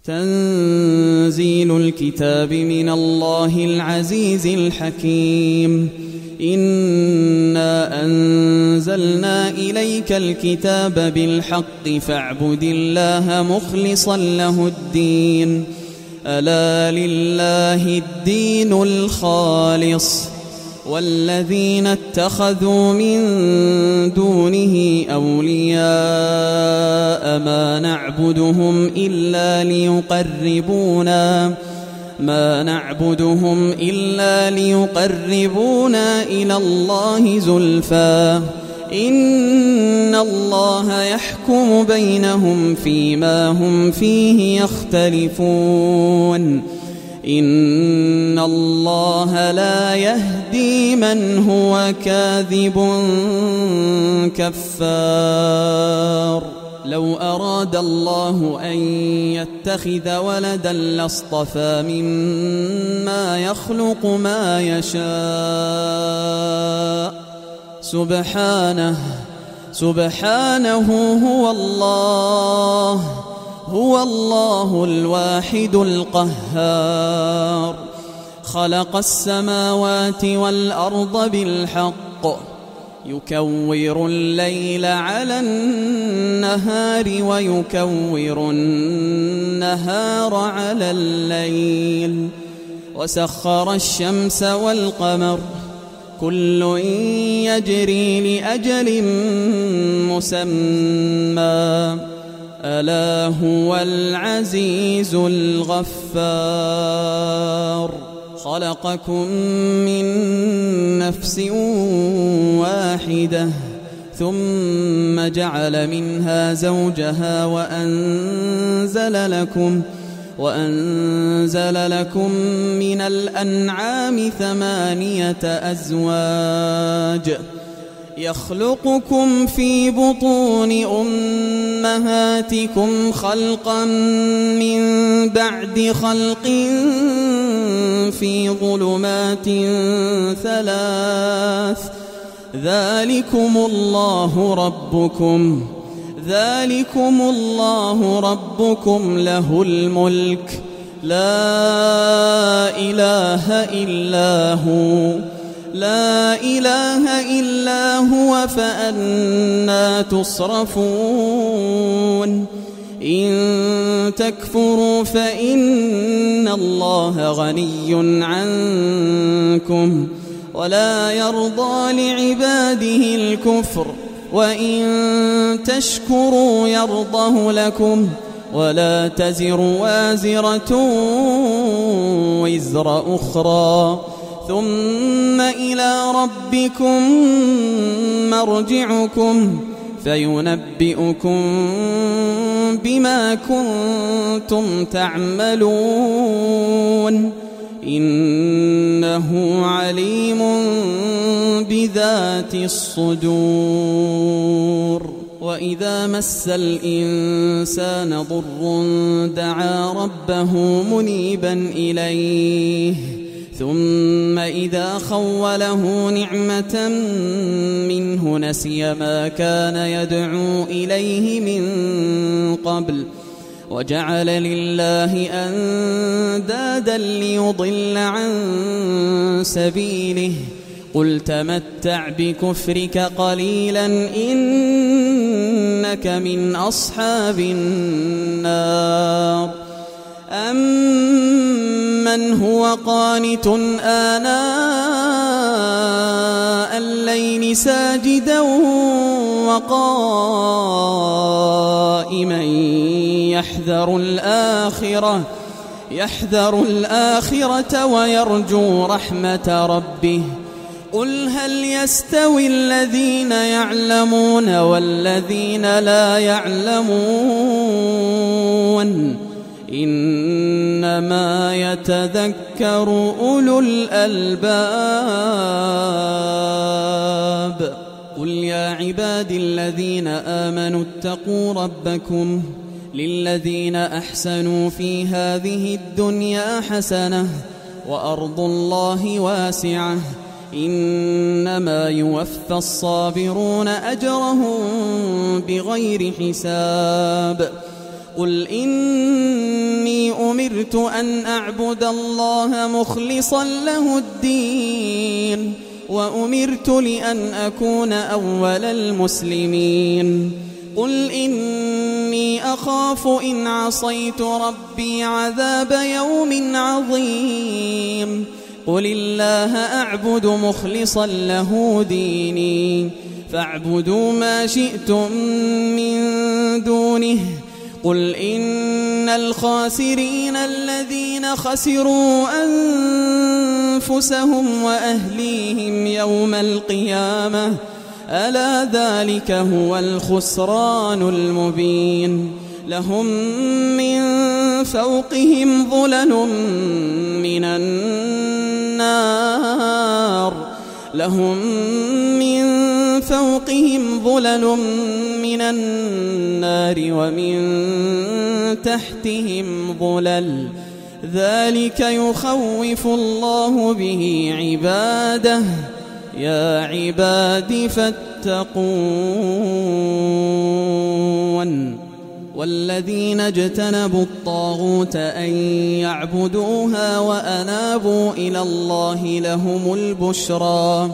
تنزيل الكتاب من الله العزيز الحكيم. إنا أنزلنا إليك الكتاب بالحق فاعبد الله مخلصا له الدين. ألا لله الدين الخالص والذين اتخذوا من دونه أولياء ما نعبدهم إلا ليقربونا إلى الله زلفى إن الله يحكم بينهم فيما هم فيه يختلفون. إن الله لا يهدي من هو كاذب كفار. لو أراد الله أن يتخذ ولدا لاصطفى مما يخلق ما يشاء سبحانه هو الله الواحد القهار. خلق السماوات والأرض بالحق يكور الليل على النهار ويكور النهار على الليل وسخر الشمس والقمر كل يجري لأجل مسمى ألا هو العزيز الغفار. خلقكم من نفس واحدة ثم جعل منها زوجها وأنزل لكم من الأنعام 8 أزواج يخلقكم في بطون أمهاتكم خلقا من بعد خلق في ظلمات 3 ذلكم الله ربكم له الملك لا إله إلا هو فأنى تصرفون. إن تكفروا فإن الله غني عنكم ولا يرضى لعباده الكفر وإن تشكروا يرضه لكم ولا تزر وازرة وزر أخرى ثم إلى ربكم مرجعكم فينبئكم بما كنتم تعملون إنه عليم بذات الصدور. وإذا مس الإنسان ضر دعا ربه منيبا إليه ثم إذا خوله نعمة منه نسي ما كان يدعو إليه من قبل وجعل لله أندادا ليضل عن سبيله قل تمتع بكفرك قليلا إنك من أصحاب النار. أمن هو قانت آناء الليل ساجدا وقائما يحذر الآخرة ويرجو رحمة ربه قل هل يستوي الذين يعلمون والذين لا يعلمون إنما يتذكر أولو الألباب. قل يا عبادي الذين آمنوا اتقوا ربكم للذين أحسنوا في هذه الدنيا حسنة وأرض الله واسعة إنما يوفى الصابرون أجرهم بغير حساب. قل إني أمرت أن أعبد الله مخلصا له الدين وأمرت لأن أكون أول المسلمين قل إني أخاف إن عصيت ربي عذاب يوم عظيم قل الله أعبد مخلصا له ديني فاعبدوا ما شئتم من دونه قل إن الخاسرين الذين خسروا أنفسهم وأهليهم يوم القيامة ألا ذلك هو الخسران المبين لهم من فوقهم ظلل من النار ومن تحتهم ظلل ذلك يخوف الله به عباده يا عباد فاتقون والذين اجتنبوا الطاغوت أن يعبدوها وأنابوا إلى الله لهم البشرى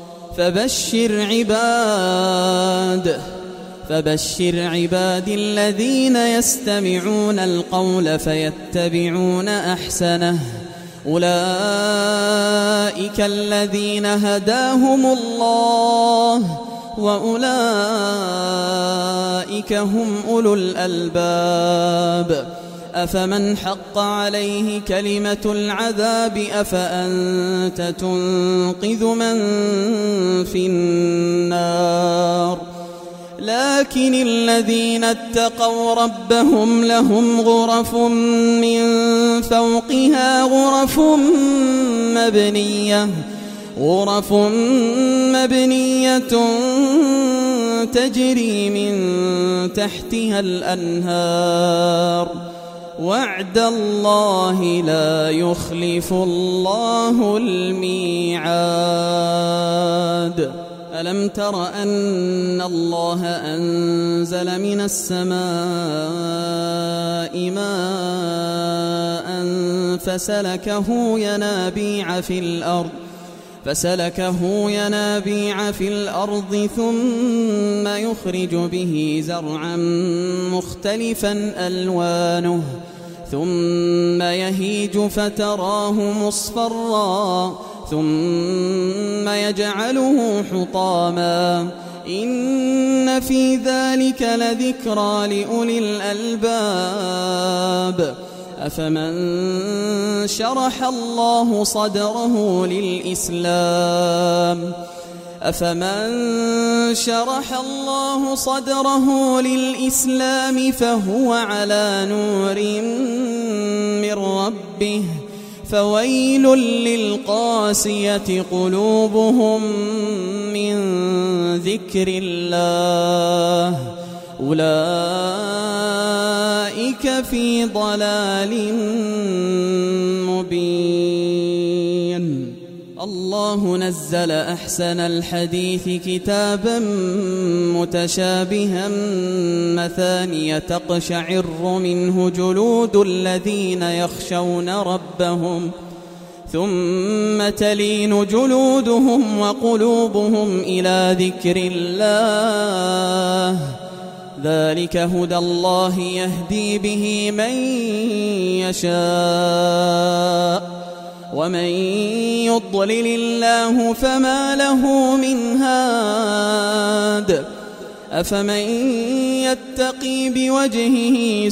فبشر عباد الذين يستمعون القول فيتبعون أحسنه أولئك الذين هداهم الله وأولئك هم أولو الألباب أفمن حق عليه كلمة العذاب أفأنت تنقذ من في النار لكن الذين اتقوا ربهم لهم غرف من فوقها غرف مبنية تجري من تحتها الأنهار وعد الله لا يخلف الله الميعاد ألم تر أن الله أنزل من السماء ماء فسلكه ينابيع في الأرض ثم يخرج به زرعا مختلفا ألوانه ثم يهيج فتراه مصفرا ثم يجعله حطاما إن في ذلك لذكرى لأولي الألباب أفمن شرح الله صدره للإسلام فهو على نور من ربه فويل للقاسية قلوبهم من ذكر الله أولئك في ضلال مبين الله نزل أحسن الحديث كتابا متشابها مثانية تقشعر منه جلود الذين يخشون ربهم ثم تلين جلودهم وقلوبهم إلى ذكر الله ذلك هدى الله يهدي به من يشاء ومن يضلل الله فما له من هاد أفمن يتقي بوجهه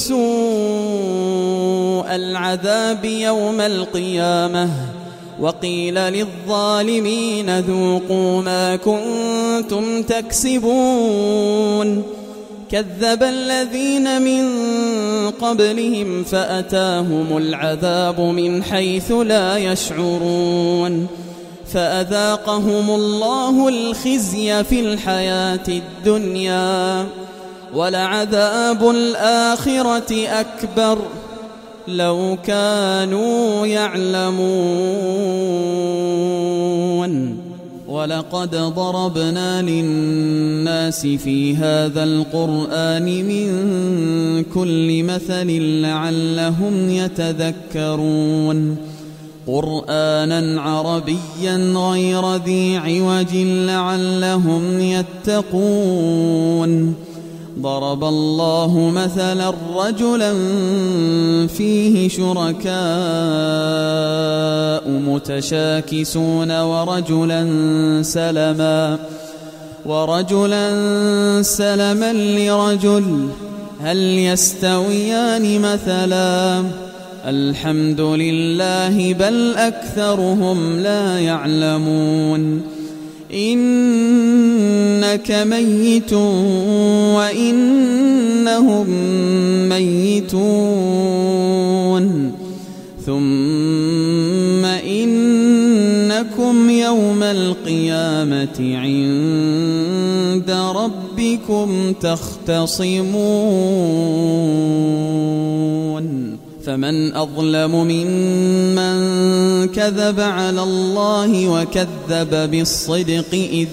سوء العذاب يوم القيامة وقيل للظالمين ذوقوا ما كنتم تكسبون كذب الذين من قبلهم فأتاهم العذاب من حيث لا يشعرون فأذاقهم الله الخزي في الحياة الدنيا ولعذاب الآخرة أكبر لو كانوا يعلمون ولقد ضربنا للناس في هذا القرآن من كل مثل لعلهم يتذكرون قرآنا عربيا غير ذي عوج لعلهم يتقون ضرب الله مثلا رجلا فيه شركاء متشاكسون ورجلا سلما لرجل هل يستويان مثلا الحمد لله بل أكثرهم لا يعلمون إنك ميت وإنهم ميتون ثم إنكم يوم القيامة عند ربكم تختصمون فمن أظلم ممن كذب على الله وكذب بالصدق إذ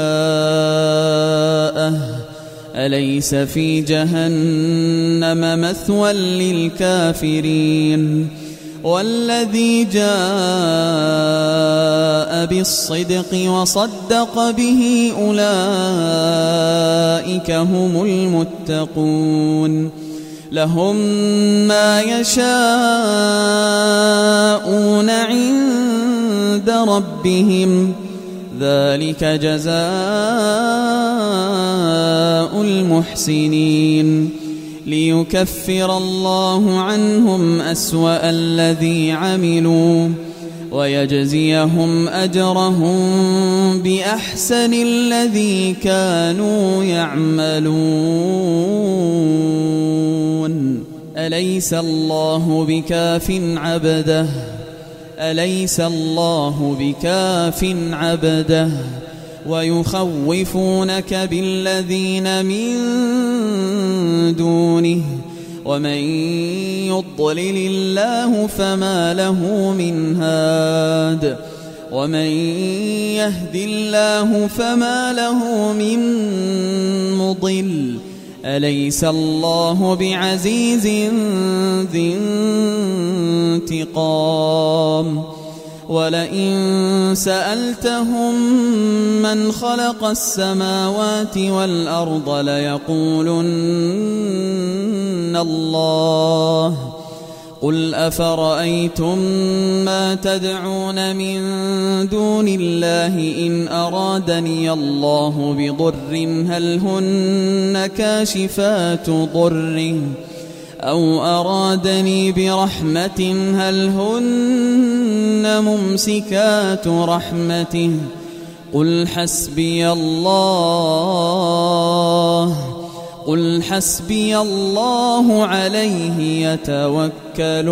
جاءه أليس في جهنم مثوى للكافرين والذي جاء بالصدق وصدق به أولئك هم المتقون لهم ما يشاءون عند ربهم ذلك جزاء المحسنين ليكفر الله عنهم أسوأ الذي عملوا ويجزيهم أجرهم بأحسن الذي كانوا يعملون أليس الله بكاف عبده ويخوفونك بالذين من دونه ومن يضلل الله فما له من هاد ومن يهد الله فما له من مضل أليس الله بعزيز ذي انتقام ولئن سألتهم من خلق السماوات والأرض ليقولن الله قل أفرأيتم ما تدعون من دون الله إن أرادني الله بضر هل هن كاشفات ضره أو أرادني برحمة هل هن ممسكات رحمته قل حسبي الله عليه يتوكل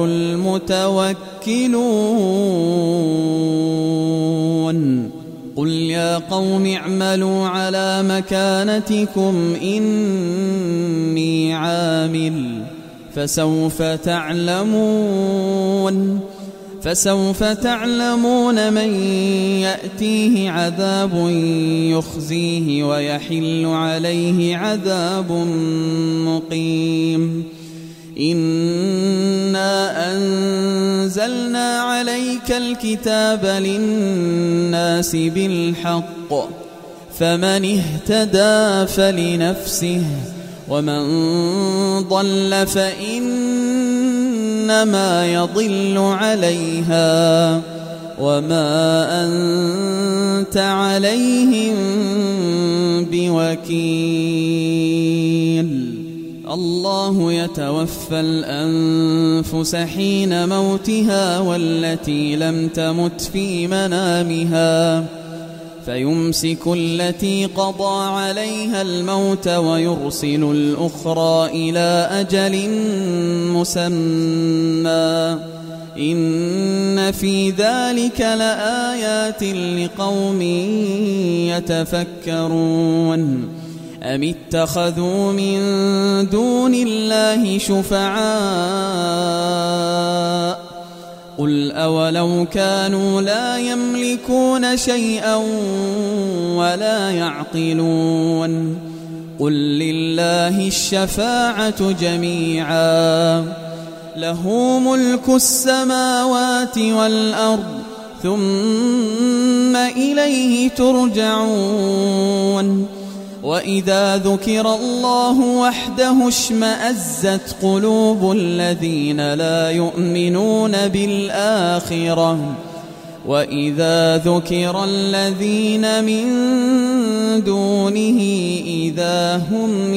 المتوكلون قل يا قوم اعملوا على مكانتكم إني عامل فسوف تعلمون من يأتيه عذاب يخزيه ويحل عليه عذاب مقيم إنا أنزلنا عليك الكتاب للناس بالحق فمن اهتدى فلنفسه ومن ضل فإنما يضل عليها وما أنت عليهم بوكيل الله يتوفى الأنفس حين موتها والتي لم تمت في منامها فيمسك التي قضى عليها الموت ويرسل الأخرى إلى أجل مسمى إن في ذلك لآيات لقوم يتفكرون أم اتخذوا من دون الله شفعاء قل أولو كانوا لا يملكون شيئا ولا يعقلون قل لله الشفاعة جميعا له ملك السماوات والأرض ثم إليه ترجعون وإذا ذكر الله وحده اشمأزت قلوب الذين لا يؤمنون بالآخرة وإذا ذكر الذين من دونه إذا هم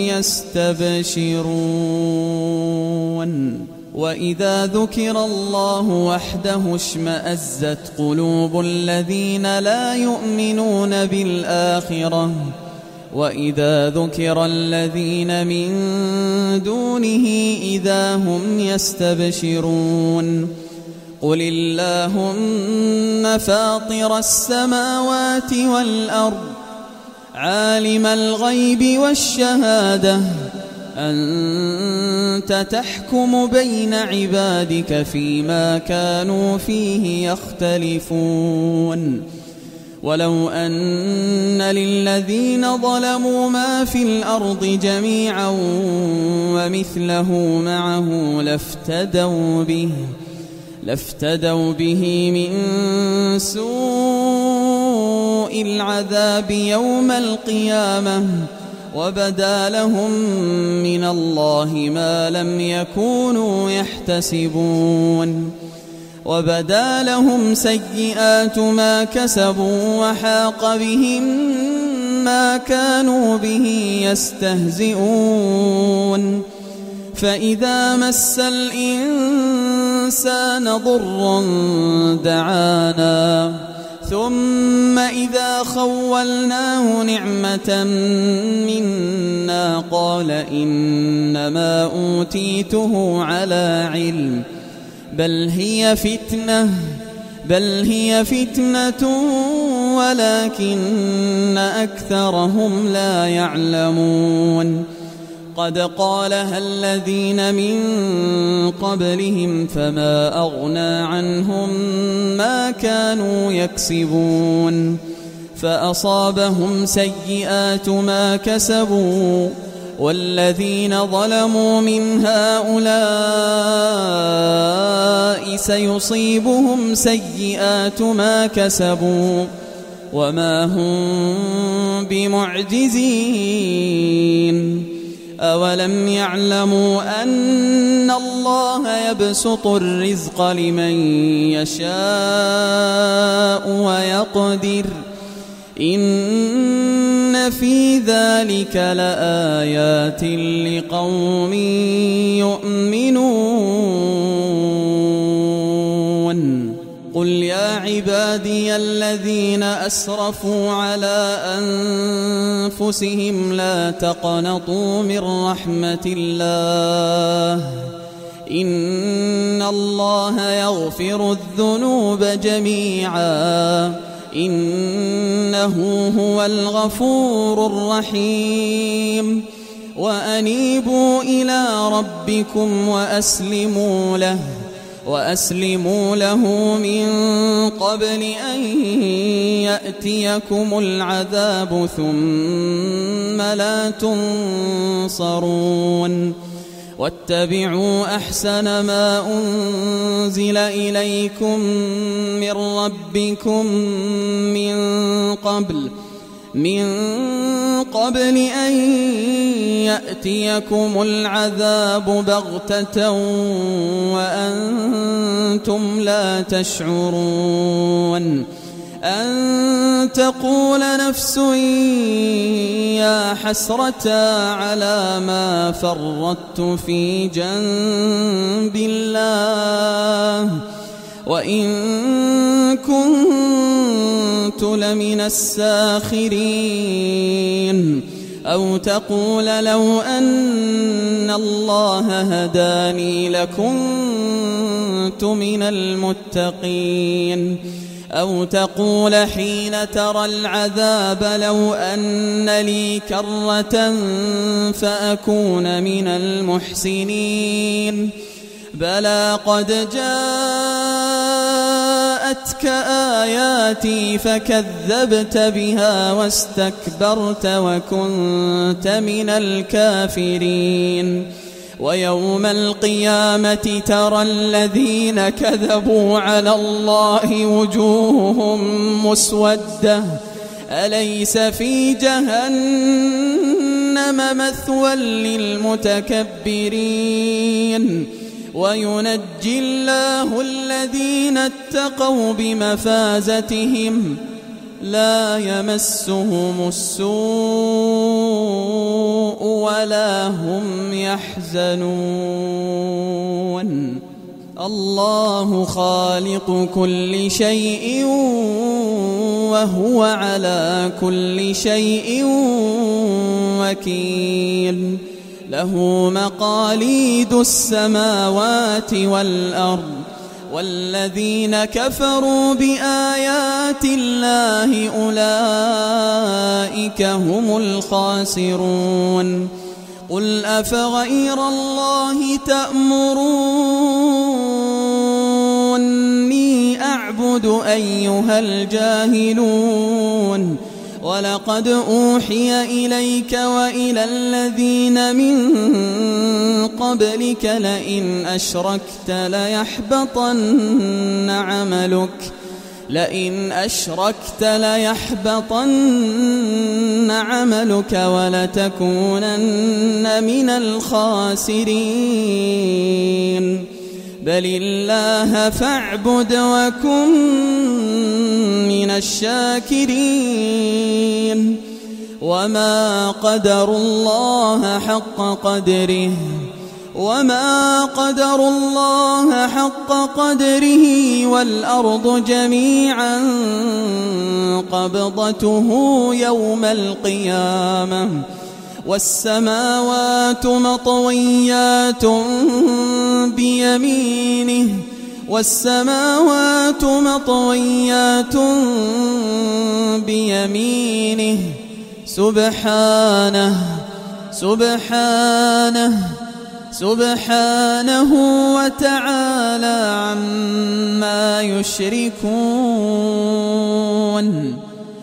يستبشرون وإذا ذكر الله وحده اشمأزت قلوب الذين لا يؤمنون بالآخرة وإذا ذكر الذين من دونه إذا هم يستبشرون قل اللهم فاطر السماوات والأرض عالم الغيب والشهادة أنت تحكم بين عبادك فيما كانوا فيه يختلفون ولو أن للذين ظلموا ما في الأرض جميعا ومثله معه لافتدوا به من سوء العذاب يوم القيامة وبدا لهم من الله ما لم يكونوا يحتسبون وبدا لهم سيئات ما كسبوا وحاق بهم ما كانوا به يستهزئون فإذا مس الإنسان ضر دعانا ثم إذا خولناه نعمة منا قال إنما أوتيته على علم بل هي فتنة ولكن أكثرهم لا يعلمون قد قالها الذين من قبلهم فما أغنى عنهم ما كانوا يكسبون فأصابهم سيئات ما كسبوا والذين ظلموا من هؤلاء سيصيبهم سيئات ما كسبوا وما هم بمعجزين أولم يعلموا أن الله يبسط الرزق لمن يشاء ويقدر إن في ذلك لآيات لقوم يؤمنون قل يا عبادي الذين أسرفوا على أنفسهم لا تقنطوا من رحمة الله إن الله يغفر الذنوب جميعا إنه هو الغفور الرحيم وأنيبوا إلى ربكم وأسلموا له من قبل أن يأتيكم العذاب ثم لا تنصرون واتبعوا أحسن ما أنزل إليكم من ربكم من قبل أن يأتيكم العذاب بغتة وأنتم لا تشعرون أن تقول نفس يا حسرة على ما فرطت في جنب الله وإن كنت لمن الساخرين أو تقول لو أن الله هداني لكنت من المتقين أو تقول حين ترى العذاب لو أن لي كرة فأكون من المحسنين بلى قد جاء جاءتك آياتي فكذبت بها واستكبرت وكنت من الكافرين ويوم القيامة ترى الذين كذبوا على الله وجوههم مسودة أليس في جهنم مثوى للمتكبرين وينجي الله الذين اتقوا بمفازتهم لا يمسهم السوء ولا هم يحزنون الله خالق كل شيء وهو على كل شيء وكيل له مقاليد السماوات والأرض والذين كفروا بآيات الله أولئك هم الخاسرون قل أفغير الله تأمروني أعبد أيها الجاهلون ولقد أوحي إليك وإلى الذين من قبلك لئن أشركت ليحبطن عملك ولتكونن من الخاسرين بل الله فاعبد وكن من الشاكرين وما قدروا الله حق قدره والأرض جميعا قبضته يوم القيامة والسماوات مطويات بيمينه سبحانه وتعالى عما يشركون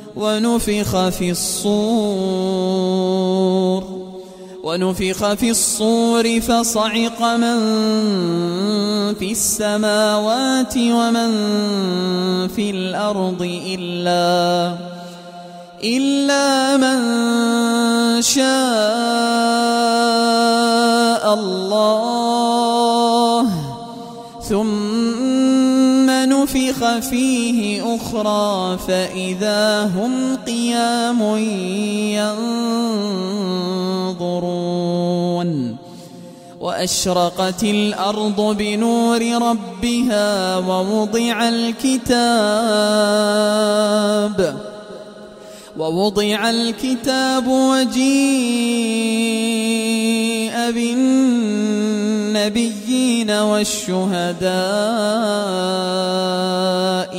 ونفخ في الصور فصعق من في السماوات ومن في الأرض إلا من شاء الله ثم نفخ فيه أخرى فإذا هم قيام ينظرون وأشرقت الأرض بنور ربها ووضع الكتاب وجيء بالنبيين والشهداء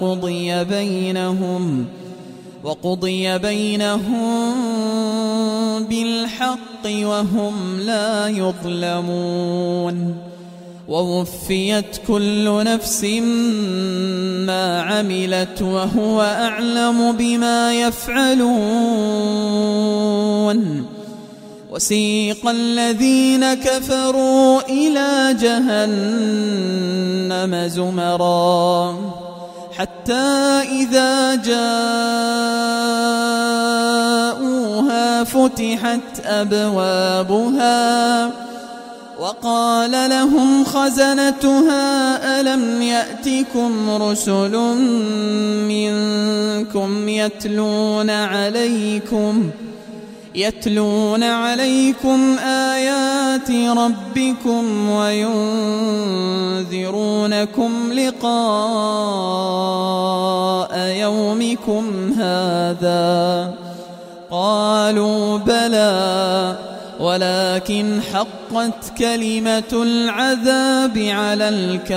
وقضي بينهم بالحق وهم لا يظلمون ووفيت كل نفس ما عملت وهو أعلم بما يفعلون وسيق الذين كفروا إلى جهنم زمرا حتى إذا جاءوها فتحت أبوابها وقال لهم خزنتها ألم يأتكم رسل منكم يتلون عليكم آيات ربكم وينذرونكم لقاء يومكم هذا قالوا بلى ولكن حقت كلمة العذاب على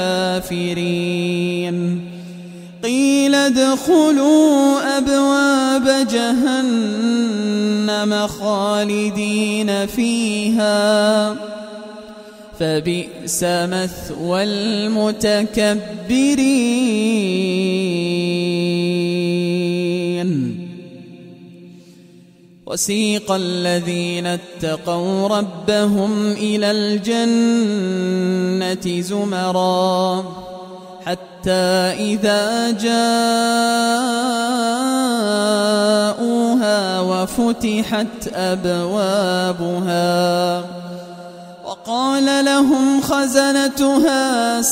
الكافرين قيل ادخلوا أبواب جهنم خالدين فيها فبئس مثوى المتكبرين. وسيق الذين اتقوا ربهم إلى الجنة زمرا حتى إذا جاءوها وفتحت أبوابها وقال لهم خزنتها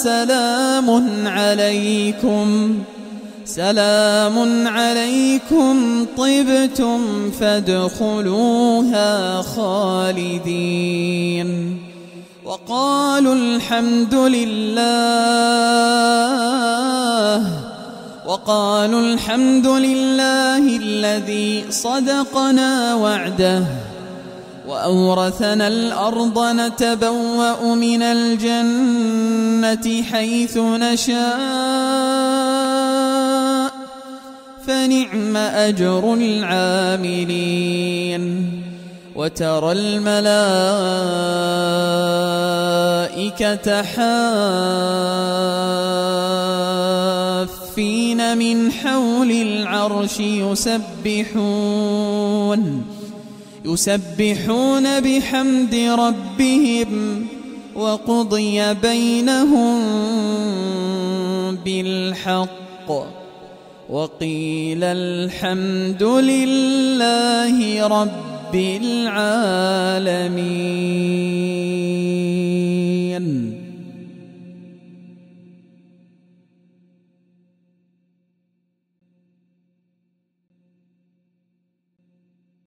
سلام عليكم طبتم فادخلوها خالدين. وقالوا الحمد لله الذي صدقنا وعده وأورثنا الأرض نتبوأ من الجنة حيث نشاء فنعم أجر العاملين. وترى الملائكة حافين من حول العرش يسبحون بحمد ربهم وقضي بينهم بالحق وقيل الحمد لله رب العالمين.